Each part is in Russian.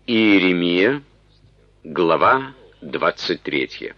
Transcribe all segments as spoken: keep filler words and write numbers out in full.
Иеремия, глава двадцать третья.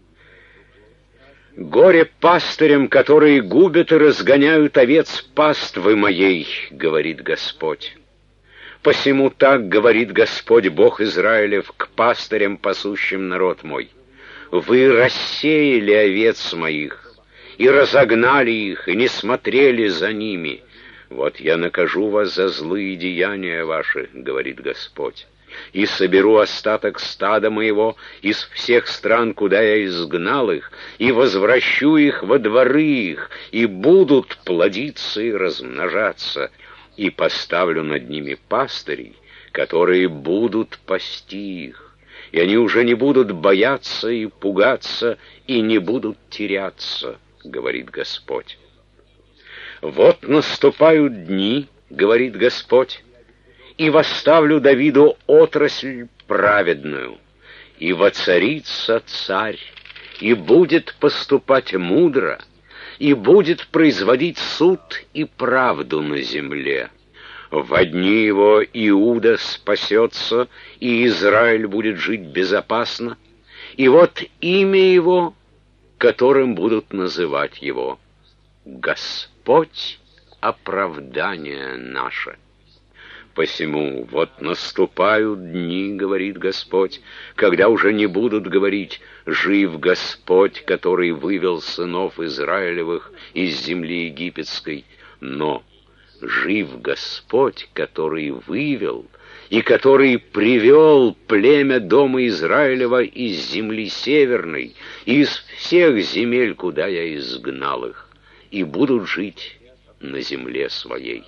«Горе пастырям, которые губят и разгоняют овец паствы моей, — говорит Господь. Посему так говорит Господь, Бог Израилев, к пастырям, пасущим народ мой. Вы рассеяли овец моих, и разогнали их, и не смотрели за ними. Вот я накажу вас за злые деяния ваши, — говорит Господь, — и соберу остаток стада моего из всех стран, куда я изгнал их, и возвращу их во дворы их, и будут плодиться и размножаться, и поставлю над ними пастырей, которые будут пасти их, и они уже не будут бояться и пугаться, и не будут теряться, — говорит Господь. Вот наступают дни, — говорит Господь, — и восставлю Давиду отрасль праведную, и воцарится царь, и будет поступать мудро, и будет производить суд и правду на земле. Во дни его Иуда спасется, и Израиль будет жить безопасно, и вот имя его, которым будут называть его: Господь — оправдание наше. Посему вот наступают дни, — говорит Господь, — когда уже не будут говорить: жив Господь, который вывел сынов Израилевых из земли египетской, но жив Господь, который вывел и который привел племя дома Израилева из земли северной, из всех земель, куда я изгнал их, и будут жить на земле своей.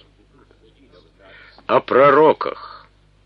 О пророках.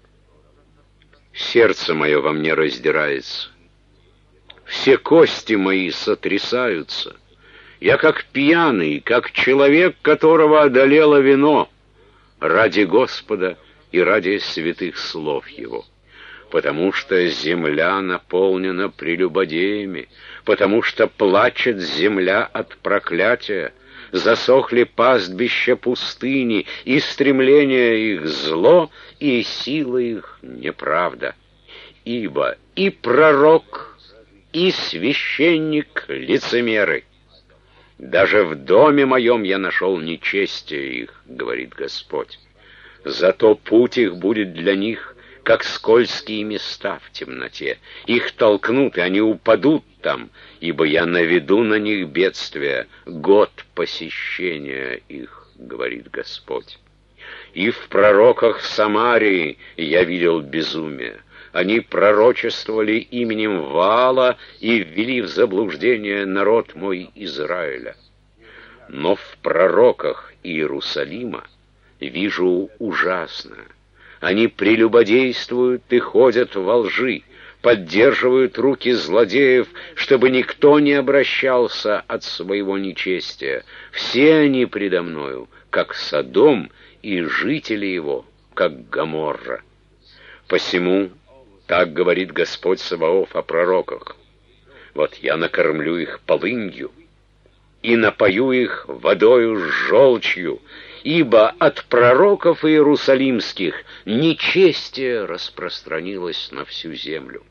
Сердце мое во мне раздирается, все кости мои сотрясаются. Я как пьяный, как человек, которого одолело вино, ради Господа и ради святых слов Его. Потому что земля наполнена прелюбодеями, потому что плачет земля от проклятия, засохли пастбища пустыни, и стремление их зло, и сила их неправда. Ибо и пророк, и священник лицемеры. Даже в доме моем я нашел нечестие их, — говорит Господь. Зато путь их будет для них, как скользкие места в темноте. Их толкнут, и они упадут там, ибо я наведу на них бедствие, год посещения их, — говорит Господь. И в пророках Самарии я видел безумие. Они пророчествовали именем Ваала и ввели в заблуждение народ мой Израиля. Но в пророках Иерусалима вижу ужасное. Они прелюбодействуют и ходят во лжи, поддерживают руки злодеев, чтобы никто не обращался от своего нечестия. Все они предо мною, как Содом, и жители его, как Гоморра. Посему так говорит Господь Саваоф о пророках: вот я накормлю их полынью и напою их водою с желчью, ибо от пророков иерусалимских нечестие распространилось на всю землю.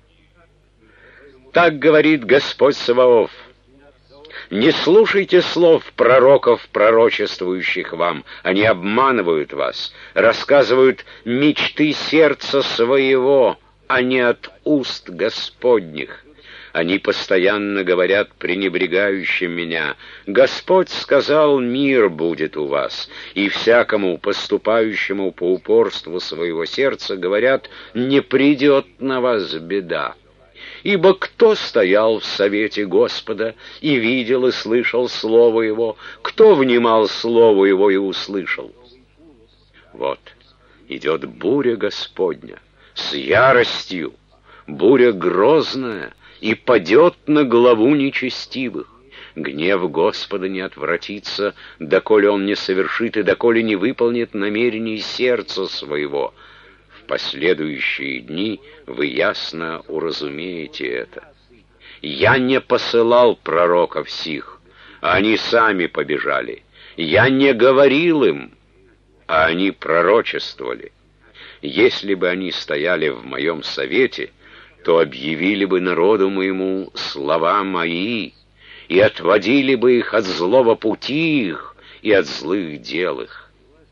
Так говорит Господь Саваоф: не слушайте слов пророков, пророчествующих вам. Они обманывают вас, рассказывают мечты сердца своего, а не от уст Господних. Они постоянно говорят пренебрегающим меня: Господь сказал, мир будет у вас. И всякому поступающему по упорству своего сердца говорят: не придет на вас беда. Ибо кто стоял в совете Господа и видел и слышал слово Его? Кто внимал слову Его и услышал? Вот идет буря Господня с яростью, буря грозная, и падет на главу нечестивых. Гнев Господа не отвратится, доколе Он не совершит и доколе не выполнит намерений сердца своего. В последующие дни вы ясно уразумеете это. Я не посылал пророков сих, а они сами побежали. Я не говорил им, а они пророчествовали. Если бы они стояли в моем совете, то объявили бы народу моему слова мои, и отводили бы их от злого пути их и от злых дел их.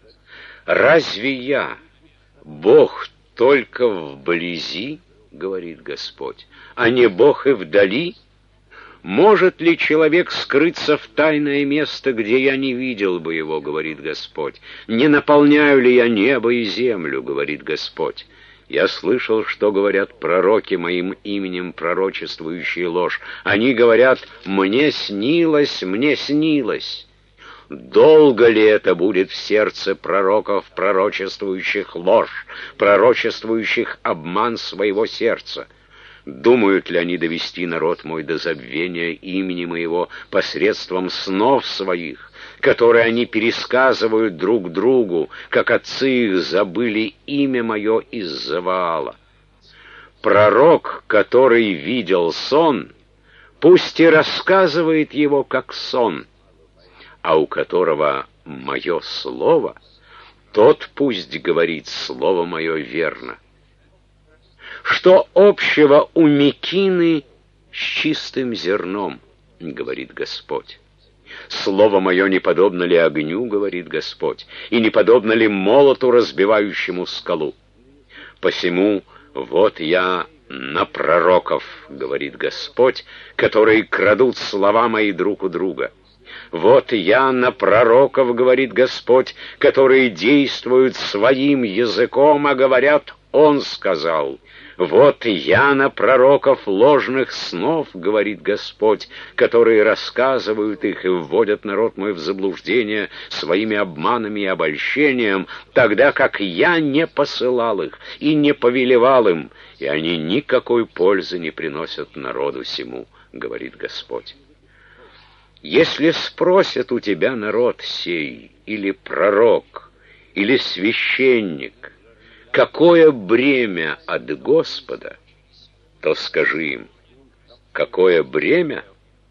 Разве я, Бог, только вблизи, говорит Господь, а не Бог и вдали? Может ли человек скрыться в тайное место, где я не видел бы его, говорит Господь? Не наполняю ли я небо и землю, говорит Господь? Я слышал, что говорят пророки моим именем, пророчествующие ложь. Они говорят: «Мне снилось, мне снилось». Долго ли это будет в сердце пророков, пророчествующих ложь, пророчествующих обман своего сердца? Думают ли они довести народ мой до забвения имени моего посредством снов своих, которые они пересказывают друг другу, как отцы их забыли имя мое из-за Ваала? Пророк, который видел сон, пусть и рассказывает его как сон, а у которого мое слово, тот пусть говорит слово мое верно. Что общего у мекины с чистым зерном, говорит Господь? Слово мое не подобно ли огню, говорит Господь, и не подобно ли молоту, разбивающему скалу? Посему вот я на пророков, говорит Господь, которые крадут слова мои друг у друга. Вот я на пророков, говорит Господь, которые действуют своим языком, а говорят: Он сказал. Вот я на пророков ложных снов, говорит Господь, которые рассказывают их и вводят народ мой в заблуждение своими обманами и обольщением, тогда как я не посылал их и не повелевал им, и они никакой пользы не приносят народу сему, говорит Господь. Если спросят у тебя народ сей, или пророк, или священник, какое бремя от Господа, то скажи им: какое бремя?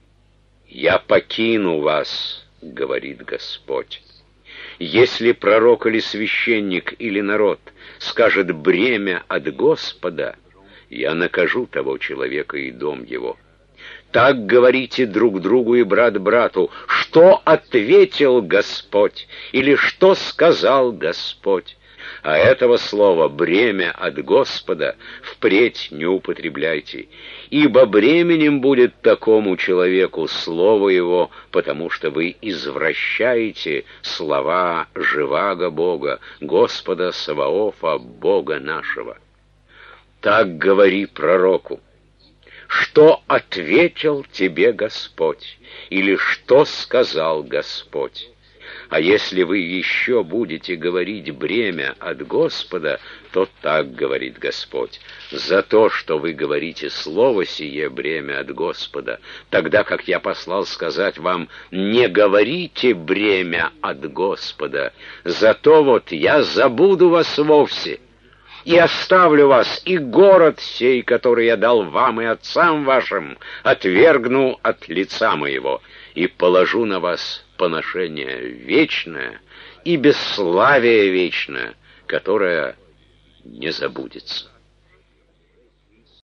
Я покину вас, говорит Господь. Если пророк или священник или народ скажет: бремя от Господа, я накажу того человека и дом его. Так говорите друг другу и брат брату: что ответил Господь, или что сказал Господь. А этого слова «бремя от Господа» впредь не употребляйте, ибо бременем будет такому человеку слово его, потому что вы извращаете слова живаго Бога, Господа Саваофа, Бога нашего. Так говори пророку: что ответил тебе Господь, или что сказал Господь. А если вы еще будете говорить бремя от Господа, то так говорит Господь: за то, что вы говорите слово сие бремя от Господа, тогда как я послал сказать вам: не говорите бремя от Господа, зато вот я забуду вас вовсе, и оставлю вас, и город сей, который я дал вам и отцам вашим, отвергну от лица моего, и положу на вас поношение вечное и бесславие вечное, которое не забудется.